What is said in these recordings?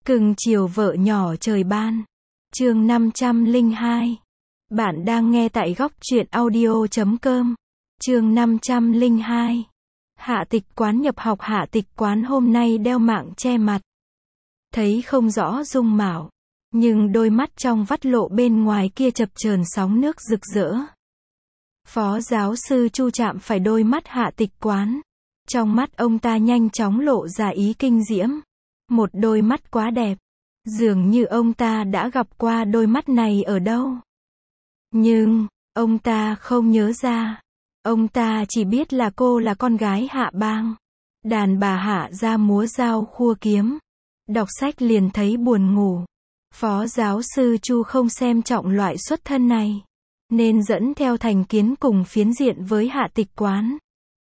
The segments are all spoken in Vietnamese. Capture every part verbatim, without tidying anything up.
Cưng chiều vợ nhỏ trời ban. Chương năm trăm lẻ hai. Bạn đang nghe tại góc truyện audio chấm com. Chương năm trăm lẻ hai. Hạ Tịch Quán nhập học. Hạ Tịch Quán hôm nay đeo mạng che mặt. Thấy không rõ dung mạo, nhưng đôi mắt trong vắt lộ bên ngoài kia chập chờn sóng nước rực rỡ. Phó giáo sư Chu chạm phải đôi mắt Hạ Tịch Quán. Trong mắt ông ta nhanh chóng lộ ra ý kinh diễm. Một đôi mắt quá đẹp. Dường như ông ta đã gặp qua đôi mắt này ở đâu. Nhưng, ông ta không nhớ ra. Ông ta chỉ biết là cô là con gái Hạ Bang. Đàn bà Hạ ra múa dao khua kiếm. Đọc sách liền thấy buồn ngủ. Phó giáo sư Chu không xem trọng loại xuất thân này, nên dẫn theo thành kiến cùng phiến diện với Hạ Tịch Quán.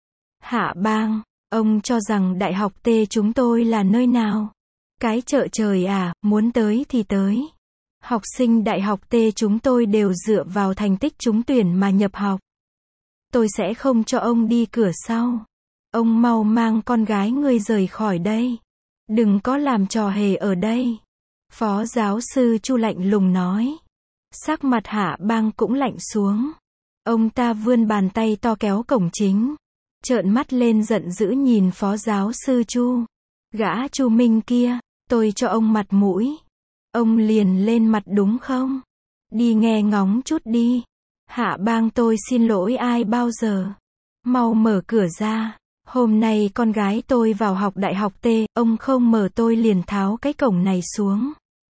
Hạ Bang, ông cho rằng đại học T chúng tôi là nơi nào? Cái chợ trời à, muốn tới thì tới. Học sinh đại học T chúng tôi đều dựa vào thành tích trúng tuyển mà nhập học. Tôi sẽ không cho ông đi cửa sau. Ông mau mang con gái ngươi rời khỏi đây. Đừng có làm trò hề ở đây. Phó giáo sư Chu lạnh lùng nói. Sắc mặt Hạ Bang cũng lạnh xuống. Ông ta vươn bàn tay to kéo cổng chính. Trợn mắt lên giận dữ nhìn phó giáo sư Chu. Gã Chu Minh kia, tôi cho ông mặt mũi. Ông liền lên mặt đúng không? Đi nghe ngóng chút đi. Hạ Bang tôi xin lỗi ai bao giờ? Mau mở cửa ra. Hôm nay con gái tôi vào học đại học T, ông không mở tôi liền tháo cái cổng này xuống.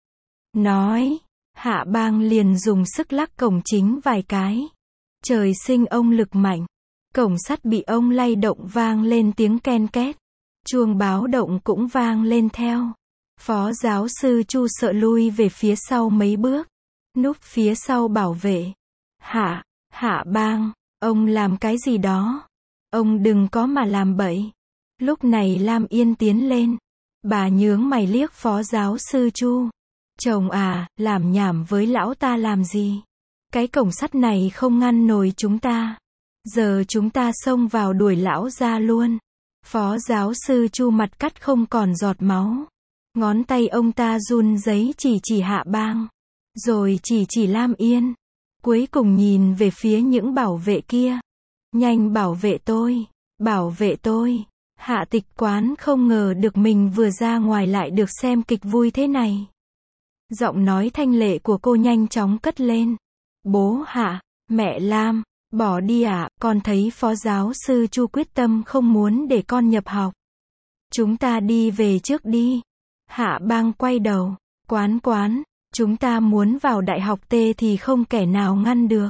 Nói, Hạ Bang liền dùng sức lắc cổng chính vài cái. Trời sinh ông lực mạnh. Cổng sắt bị ông lay động vang lên tiếng ken két. Chuông báo động cũng vang lên theo. Phó giáo sư Chu sợ lui về phía sau mấy bước. Núp phía sau bảo vệ. Hạ, Hạ Bang, ông làm cái gì đó? Ông đừng có mà làm bậy. Lúc này Lam Yên tiến lên. Bà nhướng mày liếc phó giáo sư Chu. Chồng à, làm nhảm với lão ta làm gì? Cái cổng sắt này không ngăn nổi chúng ta. Giờ chúng ta xông vào đuổi lão ra luôn. Phó giáo sư Chu mặt cắt không còn giọt máu. Ngón tay ông ta run rẩy chỉ chỉ Hạ Bang. Rồi chỉ chỉ Lam Yên. Cuối cùng nhìn về phía những bảo vệ kia. Nhanh bảo vệ tôi. Bảo vệ tôi. Hạ Tịch Quán không ngờ được mình vừa ra ngoài lại được xem kịch vui thế này. Giọng nói thanh lệ của cô nhanh chóng cất lên. Bố Hạ, mẹ Lam, bỏ đi ạ, à, con thấy phó giáo sư Chu quyết tâm không muốn để con nhập học. Chúng ta đi về trước đi. Hạ Bang quay đầu. Quán Quán, chúng ta muốn vào đại học T thì không kẻ nào ngăn được.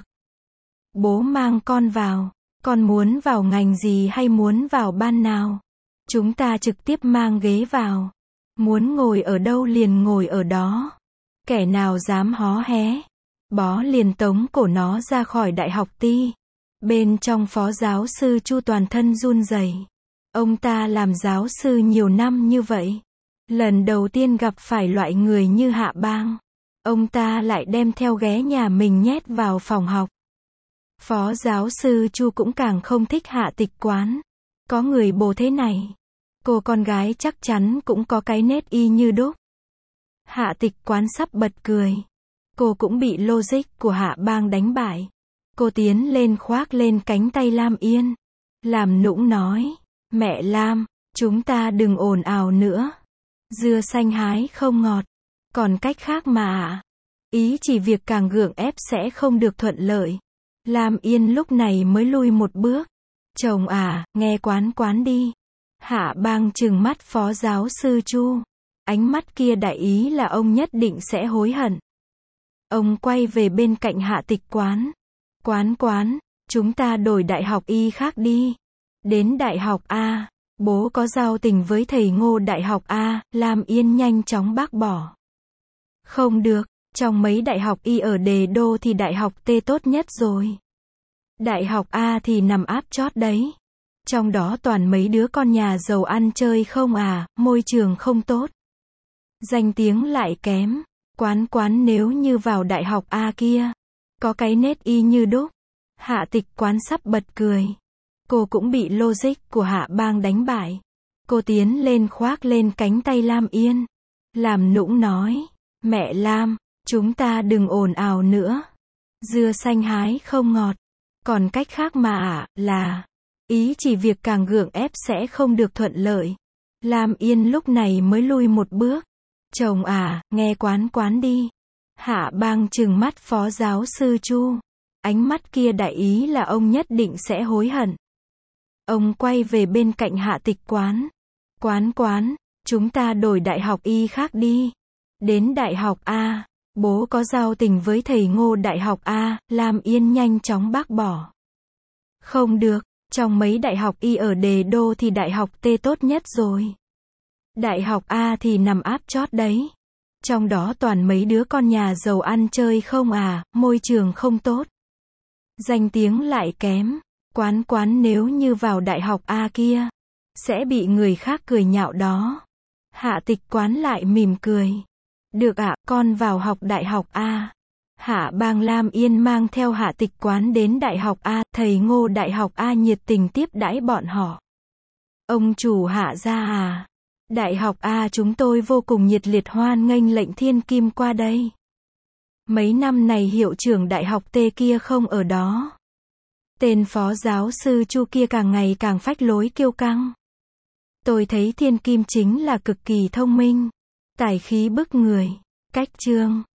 Bố mang con vào. Con muốn vào ngành gì hay muốn vào ban nào? Chúng ta trực tiếp mang ghế vào. Muốn ngồi ở đâu liền ngồi ở đó. Kẻ nào dám hó hé, bó liền tống cổ nó ra khỏi đại học Ti. Bên trong phó giáo sư Chu toàn thân run rẩy. Ông ta làm giáo sư nhiều năm như vậy. Lần đầu tiên gặp phải loại người như Hạ Bang. Ông ta lại đem theo ghé nhà mình nhét vào phòng học. Phó giáo sư Chu cũng càng không thích Hạ Tịch Quán. Có người bồ thế này. Cô con gái chắc chắn cũng có cái nết y như đúc. Hạ Tịch Quán sắp bật cười. Cô cũng bị logic của Hạ Bang đánh bại. Cô tiến lên khoác lên cánh tay Lam Yên. Làm nũng nói. Mẹ Lam, chúng ta đừng ồn ào nữa. Dưa xanh hái không ngọt. Còn cách khác mà ạ. Ý chỉ việc càng gượng ép sẽ không được thuận lợi. Lam Yên lúc này mới lui một bước. Chồng à, nghe Quán Quán đi. Hạ Bang trừng mắt phó giáo sư Chu. Ánh mắt kia đại ý là ông nhất định sẽ hối hận. Ông quay về bên cạnh Hạ Tịch Quán. Quán Quán, chúng ta đổi đại học Y khác đi. Đến đại học A, bố có giao tình với thầy Ngô đại học A, Lam Yên nhanh chóng bác bỏ. Không được, trong mấy đại học Y ở Đề Đô thì đại học T tốt nhất rồi. Đại học A thì nằm áp chót đấy. Trong đó toàn mấy đứa con nhà giàu ăn chơi không à, môi trường không tốt. Danh tiếng lại kém. Quán Quán nếu như vào đại học A kia, có cái nết y như đúc. Hạ Tịch Quán sắp bật cười. Cô cũng bị logic của Hạ Bang đánh bại. Cô tiến lên khoác lên cánh tay Lam Yên. Lam Nũng nói, mẹ Lam, chúng ta đừng ồn ào nữa. Dưa xanh hái không ngọt. Còn cách khác mà ạ, à, là, ý chỉ việc càng gượng ép sẽ không được thuận lợi. Lam Yên lúc này mới lui một bước. Chồng à, nghe Quán Quán đi. Hạ Bang trừng mắt phó giáo sư Chu. Ánh mắt kia đại ý là ông nhất định sẽ hối hận. Ông quay về bên cạnh Hạ Tịch Quán. Quán Quán, chúng ta đổi đại học Y khác đi. Đến đại học A, bố có giao tình với thầy Ngô đại học A, Lam Yên nhanh chóng bác bỏ. Không được, trong mấy đại học Y ở Đề Đô thì đại học T tốt nhất rồi. Đại học A thì nằm áp chót đấy. Trong đó toàn mấy đứa con nhà giàu ăn chơi không à, môi trường không tốt. Danh tiếng lại kém. Quán Quán nếu như vào đại học A kia, sẽ bị người khác cười nhạo đó. Hạ Tịch Quán lại mỉm cười. Được ạ, con vào học đại học A. Hạ Bang Lam Yên mang theo Hạ Tịch Quán đến đại học A, thầy Ngô đại học A nhiệt tình tiếp đãi bọn họ. Ông chủ Hạ gia à, đại học A chúng tôi vô cùng nhiệt liệt hoan nghênh lệnh thiên kim qua đây. Mấy năm này hiệu trưởng đại học T kia không ở đó. Tên phó giáo sư Chu kia càng ngày càng phách lối kiêu căng. Tôi thấy thiên kim chính là cực kỳ thông minh, tài khí bức người, cách chương.